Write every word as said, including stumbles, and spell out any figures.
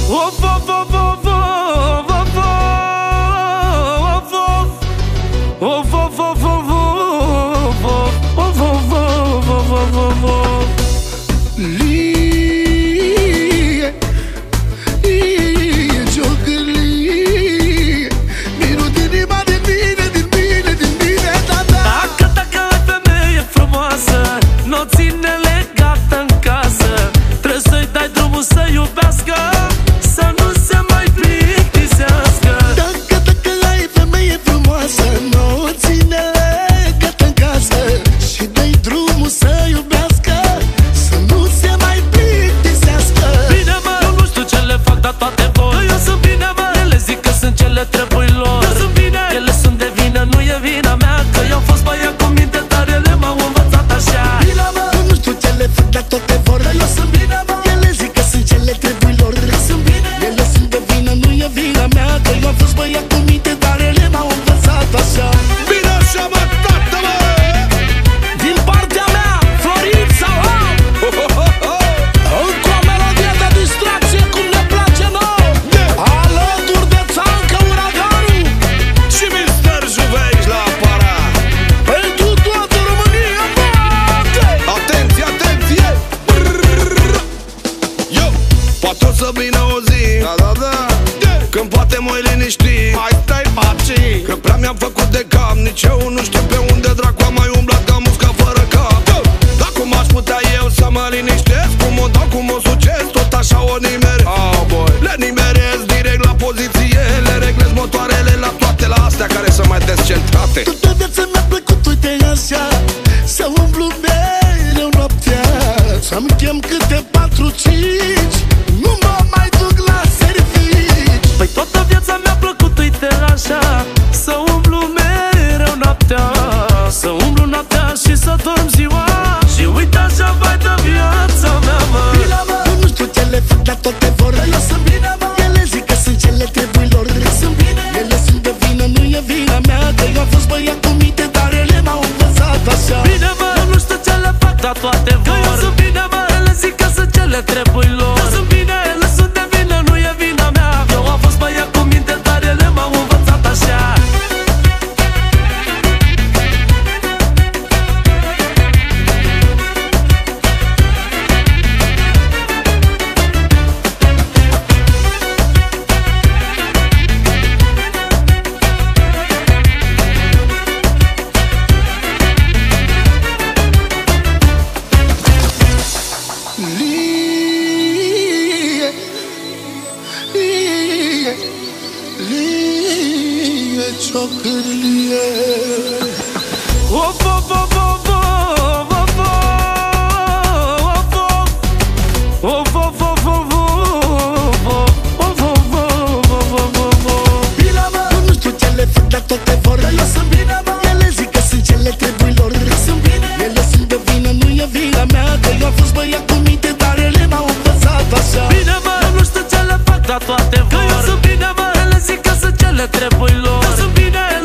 Of, of, of, of, of, of, of, of. Of, of, of, of, of, of, of, of, of, of, of. Lie, lie, ciocârlie, miru din inima, din mine, din mine, din mine, da, da. Dacă, dacă ai femeie frumoasă, n-o ține legată în casă. Trebuie să-i dai drumul să iubească, să nu se mai plictisească. Dacă, dacă ai femeie frumoasă, n-o ține legată în casă și dai drumul să iubească, să nu se mai plictisească. Bine, mă, eu nu știu ce le fac, dar toate vor. Că eu sunt bine, mă, ele zic că sunt ce le trebuie lor. Eu sunt bine, ele sunt de vină, nu e vina mea, că eu am fost băiat cu minte, dar ele m-au învățat așa. Bine, mă, eu nu știu ce le fac, dar toate vor. Că eu sunt bine, mă, ele zic că sunt ce le trebuie lor. Eu sunt bine, ele sunt de vină, nu e vina mea, că eu am fost băiat cu minte, dar ele m-au învățat așa. Bine așa, mă, tată, mă! Din partea mea, Florin Salam, încă o melodie de distracție cum ne place nouă, alături de Țancă Uraganul și mister Juveici la aparat. pentru toată România, bate! Atenție, atenție! Brrrr. Yo, poate o să vină o zi, Da, da, da, când poate mă liniști. mai stai paci. Că prea mi-am făcut de cap, nici eu nu știu pe unde dracu am mai umblat ca musca fără cap. Dar cum aș putea eu să mă liniștesc, cum o dau, cum o succes, tot așa o nimeresc. Oh, boy. Le nimeresc direct la poziție, le reglez motoarele la toate, la astea care sunt mai descentrate. Toată viața mi-a plăcut, uite așa, să umblu mereu noaptea, să-mi chem câte patru, cinci, nu mă mai duc la servici. Păi toată viața mi-a plăcut, uite așa, să umblu mereu noaptea, să umblu noaptea și să dorm ziua. Și uite așa vai de viața mea, mă. Bine, mă, eu nu știu ce le fac, dar toate vor. Eu sunt bine, mă, ele zic că sunt ce le trebuie lor. Eu sunt bine, ele sunt de vină, nu e vina mea, că eu am fost băiat cu minte, dar ele m-au învățat așa. Bine, mă, eu nu știu ce le fac, dar toate vor. Că eu sunt bine, mă, ele zic că sunt ce le trebuie lor. Eu sunt bine, ele sunt de vină, nu e vina mea, eu am fost băiat cu minte, dar ele m-au învățat așa. Lie, lie, lie, ciocârlie. Of, of, of, of, of, of, of, of. Of, of, of, of, of, of, of, of, of. Bine, mă, eu nu știu ce le fac, dar toate vor. Eu sunt bine, mă, ele zic că sunt ce le trebuie lor. Eu sunt bine, ele sunt de vină, nu e vina mea, că eu am fost băiat cu minte, dar ele m-au învățat așa. Bine, mă, eu nu știu ce le fac, dar toate vor. Că eu sunt bine, mă, ele zic că sunt ce le trebuie lor. Eu sunt bine,